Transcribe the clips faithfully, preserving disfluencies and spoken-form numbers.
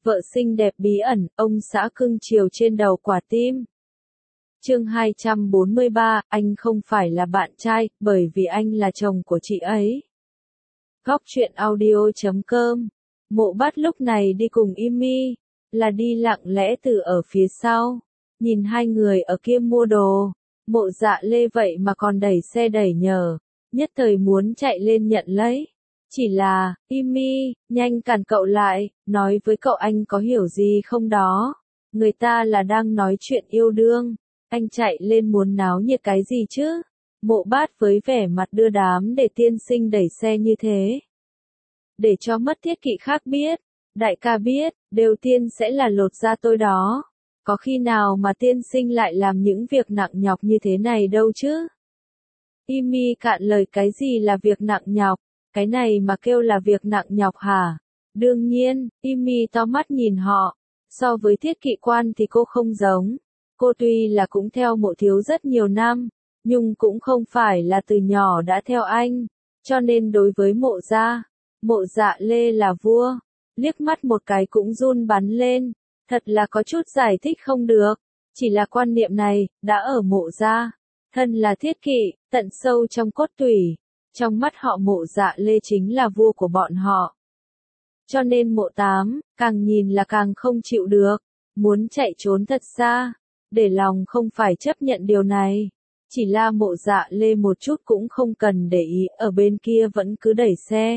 vợ xinh đẹp bí ẩn, ông xã cưng chiều trên đầu quả tim. Chương hai trăm bốn mươi ba, anh không phải là bạn trai, bởi vì anh là chồng của chị ấy. Góc truyện audio chấm com. Mộ Bát lúc này đi cùng Imi, là đi lặng lẽ từ ở phía sau, nhìn hai người ở kia mua đồ. Mộ Dạ Lê vậy mà còn đẩy xe đẩy nhờ, nhất thời muốn chạy lên nhận lấy. Chỉ là, Imi, nhanh cản cậu lại, nói với cậu anh có hiểu gì không đó. Người ta là đang nói chuyện yêu đương, anh chạy lên muốn náo nhiệt cái gì chứ? Mộ Bát với vẻ mặt đưa đám để tiên sinh đẩy xe như thế. Để cho mất thiết kỵ khác biết, đại ca biết, đều tiên sẽ là lột da tôi đó. Có khi nào mà tiên sinh lại làm những việc nặng nhọc như thế này đâu chứ? Imi cạn lời cái gì là việc nặng nhọc, cái này mà kêu là việc nặng nhọc hả? Đương nhiên, Imi to mắt nhìn họ, so với thiết kỵ quan thì cô không giống. Cô tuy là cũng theo Mộ Thiếu rất nhiều năm, nhưng cũng không phải là từ nhỏ đã theo anh, cho nên đối với Mộ gia, Mộ Dạ Lê là vua, liếc mắt một cái cũng run bắn lên, thật là có chút giải thích không được, chỉ là quan niệm này, đã ở Mộ gia, thân là thiết kỵ, tận sâu trong cốt tủy, trong mắt họ Mộ Dạ Lê chính là vua của bọn họ. Cho nên Mộ Tám, càng nhìn là càng không chịu được, muốn chạy trốn thật xa, để lòng không phải chấp nhận điều này. Chỉ là Mộ Dạ Lê một chút cũng không cần để ý, ở bên kia vẫn cứ đẩy xe.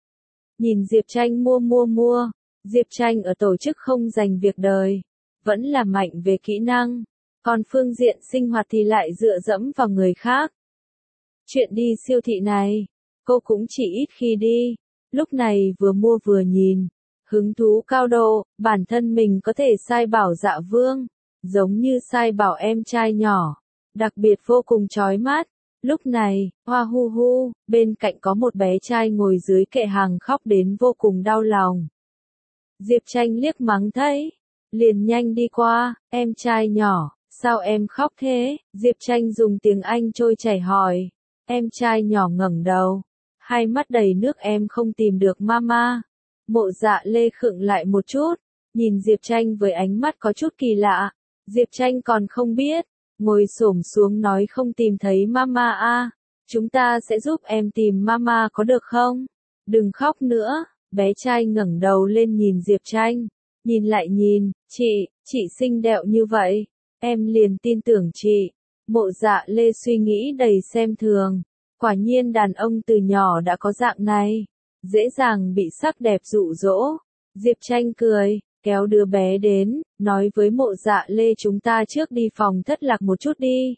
Nhìn Diệp Tranh mua mua mua, Diệp Tranh ở tổ chức không dành việc đời, vẫn là mạnh về kỹ năng, còn phương diện sinh hoạt thì lại dựa dẫm vào người khác. Chuyện đi siêu thị này, cô cũng chỉ ít khi đi, lúc này vừa mua vừa nhìn, hứng thú cao độ, bản thân mình có thể sai bảo Dạ Vương, giống như sai bảo em trai nhỏ, đặc biệt vô cùng chói mắt. Lúc này, hoa hu hu, bên cạnh có một bé trai ngồi dưới kệ hàng khóc đến vô cùng đau lòng. Diệp Tranh liếc mắng thấy, liền nhanh đi qua, em trai nhỏ, sao em khóc thế? Diệp Tranh dùng tiếng Anh trôi chảy hỏi, em trai nhỏ ngẩng đầu, hai mắt đầy nước em không tìm được mama. Mộ Dạ Lê khựng lại một chút, nhìn Diệp Tranh với ánh mắt có chút kỳ lạ, Diệp Tranh còn không biết. Ngồi xổm xuống nói không tìm thấy mama a, chúng ta sẽ giúp em tìm mama có được không? Đừng khóc nữa, bé trai ngẩng đầu lên nhìn Diệp Tranh, nhìn lại nhìn, chị, chị xinh đẹp như vậy, em liền tin tưởng chị. Mộ Dạ Lê suy nghĩ đầy xem thường, quả nhiên đàn ông từ nhỏ đã có dạng này, dễ dàng bị sắc đẹp dụ dỗ. Diệp Tranh cười, kéo đứa bé đến, nói với Mộ Dạ Lê chúng ta trước đi phòng thất lạc một chút đi.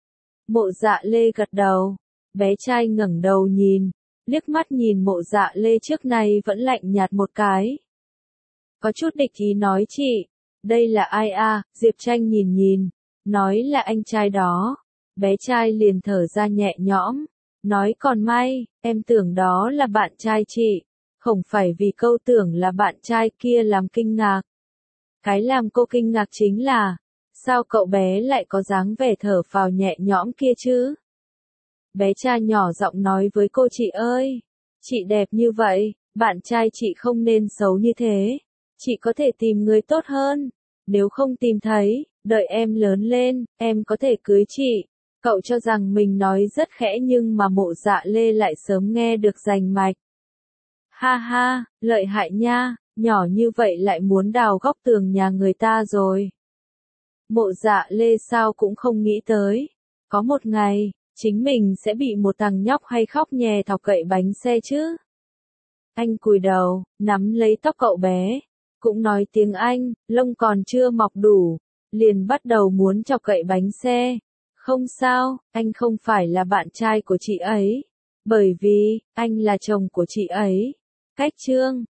Mộ Dạ Lê gật đầu, bé trai ngẩng đầu nhìn, liếc mắt nhìn Mộ Dạ Lê trước này vẫn lạnh nhạt một cái. Có chút địch ý nói chị, đây là ai a? Diệp Tranh nhìn nhìn, nói là anh trai đó, bé trai liền thở ra nhẹ nhõm, nói còn may, em tưởng đó là bạn trai chị. Không phải vì câu tưởng là bạn trai kia làm kinh ngạc. Cái làm cô kinh ngạc chính là, sao cậu bé lại có dáng vẻ thở phào nhẹ nhõm kia chứ? Bé trai nhỏ giọng nói với cô chị ơi, chị đẹp như vậy, bạn trai chị không nên xấu như thế. Chị có thể tìm người tốt hơn, nếu không tìm thấy, đợi em lớn lên, em có thể cưới chị. Cậu cho rằng mình nói rất khẽ nhưng mà Mộ Dạ Lê lại sớm nghe được rành mạch. Ha ha, lợi hại nha, nhỏ như vậy lại muốn đào góc tường nhà người ta rồi. Mộ Dạ Lê sao cũng không nghĩ tới, có một ngày, chính mình sẽ bị một thằng nhóc hay khóc nhè thọc cậy bánh xe chứ. Anh cúi đầu, nắm lấy tóc cậu bé, cũng nói tiếng Anh, lông còn chưa mọc đủ, liền bắt đầu muốn chọc cậy bánh xe. Không sao, anh không phải là bạn trai của chị ấy, bởi vì, anh là chồng của chị ấy. Cách chương,